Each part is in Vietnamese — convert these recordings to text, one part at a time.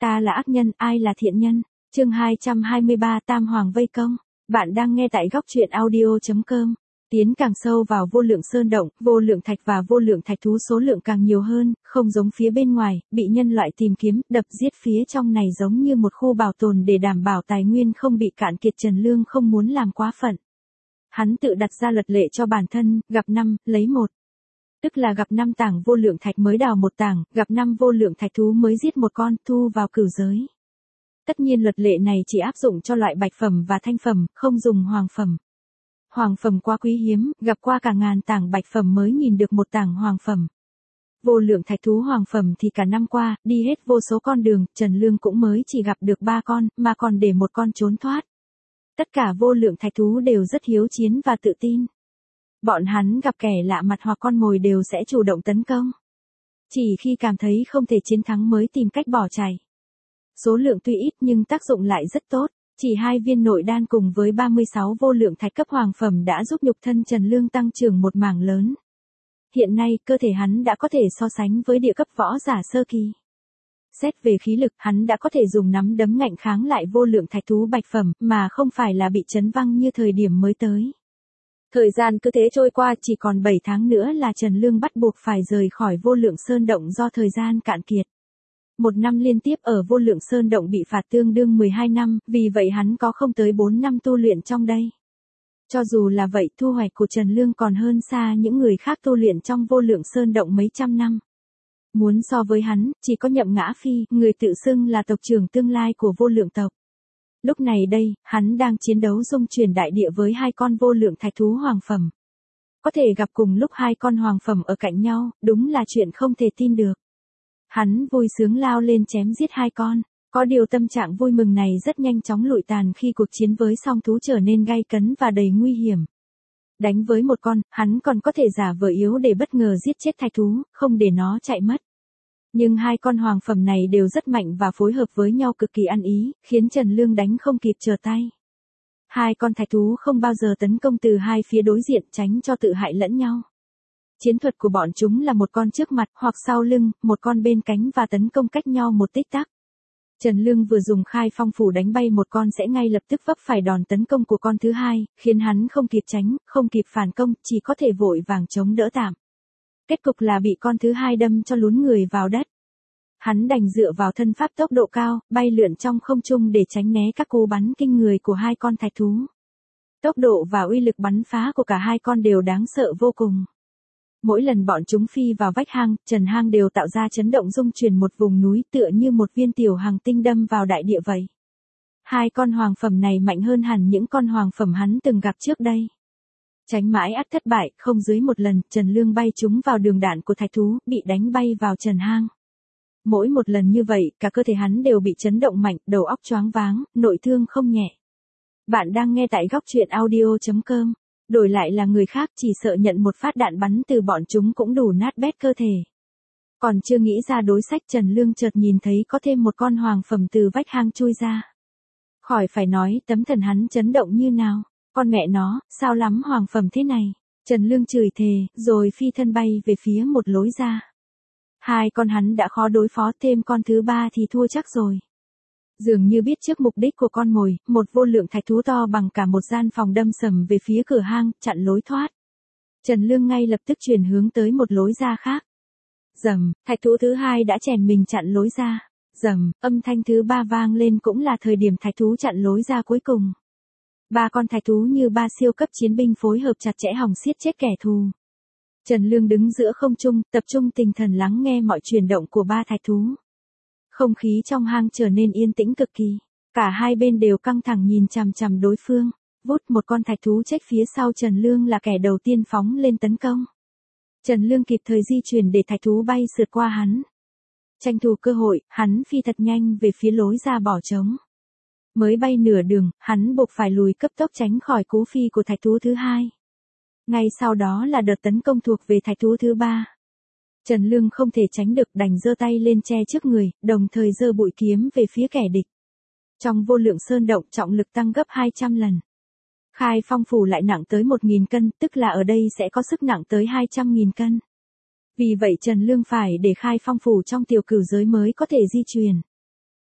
Ta là ác nhân, ai là thiện nhân? Chương 223 Tam Hoàng vây công. Bạn đang nghe tại góc truyện audio.com. Tiến càng sâu vào vô lượng sơn động, vô lượng thạch và vô lượng thạch thú số lượng càng nhiều hơn, không giống phía bên ngoài, bị nhân loại tìm kiếm, đập giết phía trong này giống như một khu bảo tồn để đảm bảo tài nguyên không bị cạn kiệt. Trần Lương không muốn làm quá phận. Hắn tự đặt ra luật lệ cho bản thân, gặp 5, lấy 1. Tức là gặp 5 tảng vô lượng thạch mới đào một tảng, gặp 5 vô lượng thạch thú mới giết một con, thu vào cửu giới. Tất nhiên luật lệ này chỉ áp dụng cho loại bạch phẩm và thanh phẩm, không dùng hoàng phẩm. Hoàng phẩm quá quý hiếm, gặp qua cả ngàn tảng bạch phẩm mới nhìn được một tảng hoàng phẩm. Vô lượng thạch thú hoàng phẩm thì cả năm qua, đi hết vô số con đường, Trần Lương cũng mới chỉ gặp được 3 con, mà còn để một con trốn thoát. Tất cả vô lượng thạch thú đều rất hiếu chiến và tự tin. Bọn hắn gặp kẻ lạ mặt hoặc con mồi đều sẽ chủ động tấn công. Chỉ khi cảm thấy không thể chiến thắng mới tìm cách bỏ chạy. Số lượng tuy ít nhưng tác dụng lại rất tốt. Chỉ 2 viên nội đan cùng với 36 vô lượng thạch cấp hoàng phẩm đã giúp nhục thân Trần Lương tăng trưởng một mảng lớn. Hiện nay, cơ thể hắn đã có thể so sánh với địa cấp võ giả sơ kỳ. Xét về khí lực, hắn đã có thể dùng nắm đấm ngạnh kháng lại vô lượng thạch thú bạch phẩm, mà không phải là bị chấn văng như thời điểm mới tới. Thời gian cứ thế trôi qua, chỉ còn 7 tháng nữa là Trần Lương bắt buộc phải rời khỏi vô lượng sơn động do thời gian cạn kiệt. 1 năm liên tiếp ở vô lượng sơn động bị phạt tương đương 12 năm, vì vậy hắn có không tới 4 năm tu luyện trong đây. Cho dù là vậy, thu hoạch của Trần Lương còn hơn xa những người khác tu luyện trong vô lượng sơn động mấy trăm năm. Muốn so với hắn, chỉ có Nhậm Ngã Phi, người tự xưng là tộc trưởng tương lai của vô lượng tộc. Lúc này đây, hắn đang chiến đấu dung chuyển đại địa với 2 con vô lượng thạch thú hoàng phẩm. Có thể gặp cùng lúc 2 con hoàng phẩm ở cạnh nhau, đúng là chuyện không thể tin được. Hắn vui sướng lao lên chém giết 2 con. Có điều tâm trạng vui mừng này rất nhanh chóng lụi tàn khi cuộc chiến với song thú trở nên gay cấn và đầy nguy hiểm. Đánh với một con, hắn còn có thể giả vờ yếu để bất ngờ giết chết thạch thú, không để nó chạy mất. Nhưng 2 con hoàng phẩm này đều rất mạnh và phối hợp với nhau cực kỳ ăn ý, khiến Trần Lương đánh không kịp trở tay. 2 con thạch thú không bao giờ tấn công từ hai phía đối diện, tránh cho tự hại lẫn nhau. Chiến thuật của bọn chúng là một con trước mặt hoặc sau lưng, một con bên cánh và tấn công cách nhau một tích tắc. Trần Lương vừa dùng khai phong phủ đánh bay một con sẽ ngay lập tức vấp phải đòn tấn công của con thứ hai, khiến hắn không kịp tránh, không kịp phản công, chỉ có thể vội vàng chống đỡ tạm. Kết cục là bị con thứ hai đâm cho lún người vào đất. Hắn đành dựa vào thân pháp tốc độ cao, bay lượn trong không trung để tránh né các cú bắn kinh người của 2 con thạch thú. Tốc độ và uy lực bắn phá của cả 2 con đều đáng sợ vô cùng. Mỗi lần bọn chúng phi vào vách hang, trần hang đều tạo ra chấn động rung chuyển một vùng núi tựa như một viên tiểu hành tinh đâm vào đại địa vậy. 2 con hoàng phẩm này mạnh hơn hẳn những con hoàng phẩm hắn từng gặp trước đây. Tránh mãi ắt thất bại, không dưới một lần, Trần Lương bay chúng vào đường đạn của thạch thú, bị đánh bay vào trần hang. Mỗi một lần như vậy, cả cơ thể hắn đều bị chấn động mạnh, đầu óc choáng váng, nội thương không nhẹ. Bạn đang nghe tại góc truyện audio.com. Đổi lại là người khác chỉ sợ nhận một phát đạn bắn từ bọn chúng cũng đủ nát bét cơ thể. Còn chưa nghĩ ra đối sách, Trần Lương chợt nhìn thấy có thêm một con hoàng phẩm từ vách hang chui ra. Khỏi phải nói, tấm thần hắn chấn động như nào. Con mẹ nó, sao lắm hoàng phẩm thế này. Trần Lương chửi thề, rồi phi thân bay về phía một lối ra. 2 con hắn đã khó đối phó, thêm con thứ 3 thì thua chắc rồi. Dường như biết trước mục đích của con mồi, một vô lượng thạch thú to bằng cả một gian phòng đâm sầm về phía cửa hang, chặn lối thoát. Trần Lương ngay lập tức chuyển hướng tới một lối ra khác. Rầm, thạch thú thứ 2 đã chèn mình chặn lối ra. Rầm, âm thanh thứ 3 vang lên cũng là thời điểm thạch thú chặn lối ra cuối cùng. 3 con thạch thú như 3 siêu cấp chiến binh phối hợp chặt chẽ hòng xiết chết kẻ thù. Trần Lương đứng giữa không trung, tập trung tinh thần lắng nghe mọi chuyển động của 3 thạch thú. Không khí trong hang trở nên yên tĩnh cực kỳ. Cả hai bên đều căng thẳng nhìn chằm chằm đối phương. Vút, một con thạch thú chết phía sau Trần Lương là kẻ đầu tiên phóng lên tấn công. Trần Lương kịp thời di chuyển để thạch thú bay sượt qua hắn. Tranh thủ cơ hội, hắn phi thật nhanh về phía lối ra bỏ trống. Mới bay nửa đường, hắn buộc phải lùi cấp tốc tránh khỏi cú phi của thạch thú thứ 2. Ngay sau đó là đợt tấn công thuộc về thạch thú thứ 3. Trần Lương không thể tránh được, đành giơ tay lên che trước người, đồng thời giơ bụi kiếm về phía kẻ địch. Trong vô lượng sơn động, trọng lực tăng gấp 200 lần. Khai phong phủ lại nặng tới 1.000 cân, tức là ở đây sẽ có sức nặng tới 200.000 cân. Vì vậy Trần Lương phải để khai phong phủ trong tiểu cửu giới mới có thể di chuyển.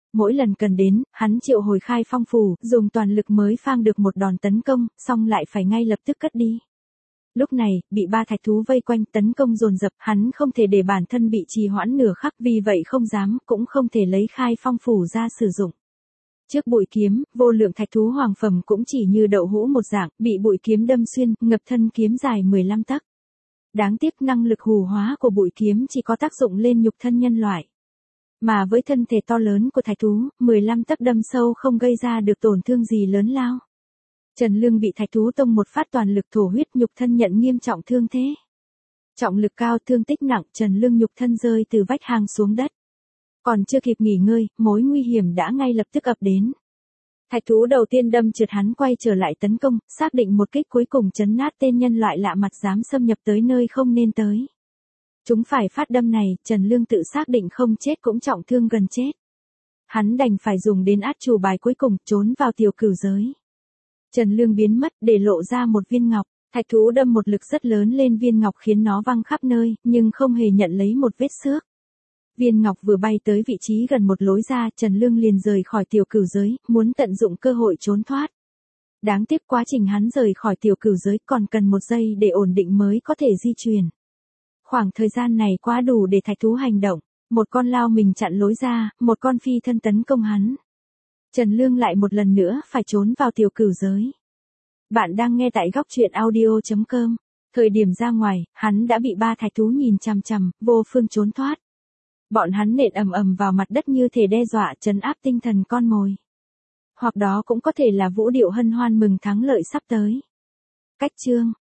Mỗi lần cần đến, hắn triệu hồi Khai Phong Phủ, dùng toàn lực mới phang được một đòn tấn công, xong lại phải ngay lập tức cất đi. Lúc này, bị ba thạch thú vây quanh tấn công dồn dập, hắn không thể để bản thân bị trì hoãn nửa khắc, vì vậy không dám, cũng không thể lấy Khai Phong Phủ ra sử dụng. Trước bụi kiếm, vô lượng thạch thú hoàng phẩm cũng chỉ như đậu hũ một dạng, bị bụi kiếm đâm xuyên, ngập thân kiếm dài 15 tấc. Đáng tiếc năng lực hù hóa của bụi kiếm chỉ có tác dụng lên nhục thân nhân loại. Mà với thân thể to lớn của thạch thú, 15 tấc đâm sâu không gây ra được tổn thương gì lớn lao. Trần Lương bị thạch thú tông một phát toàn lực thổ huyết, nhục thân nhận nghiêm trọng thương thế. Trọng lực cao, thương tích nặng, Trần Lương nhục thân rơi từ vách hang xuống đất. Còn chưa kịp nghỉ ngơi, mối nguy hiểm đã ngay lập tức ập đến. Thạch thú đầu tiên đâm trượt hắn quay trở lại tấn công, xác định một kích cuối cùng trấn nát tên nhân loại lạ mặt dám xâm nhập tới nơi không nên tới. Chúng phải phát đâm này, Trần Lương tự xác định không chết cũng trọng thương gần chết. Hắn đành phải dùng đến át chủ bài cuối cùng, trốn vào tiểu cửu giới. Trần Lương biến mất, để lộ ra một viên ngọc. Thạch thú đâm một lực rất lớn lên viên ngọc khiến nó văng khắp nơi, nhưng không hề nhận lấy một vết xước. Viên ngọc vừa bay tới vị trí gần một lối ra, Trần Lương liền rời khỏi tiểu cửu giới, muốn tận dụng cơ hội trốn thoát. Đáng tiếc quá trình hắn rời khỏi tiểu cửu giới còn cần một giây để ổn định mới có thể di chuyển. Khoảng thời gian này quá đủ để thạch thú hành động. Một con lao mình chặn lối ra, một con phi thân tấn công hắn. Trần Lương lại một lần nữa phải trốn vào tiểu cửu giới. Bạn đang nghe tại góc truyện audio.com. Thời điểm ra ngoài, hắn đã bị ba thạch thú nhìn chằm chằm, vô phương trốn thoát. Bọn hắn nện ầm ầm vào mặt đất như thể đe dọa trấn áp tinh thần con mồi. Hoặc đó cũng có thể là vũ điệu hân hoan mừng thắng lợi sắp tới. Cách chương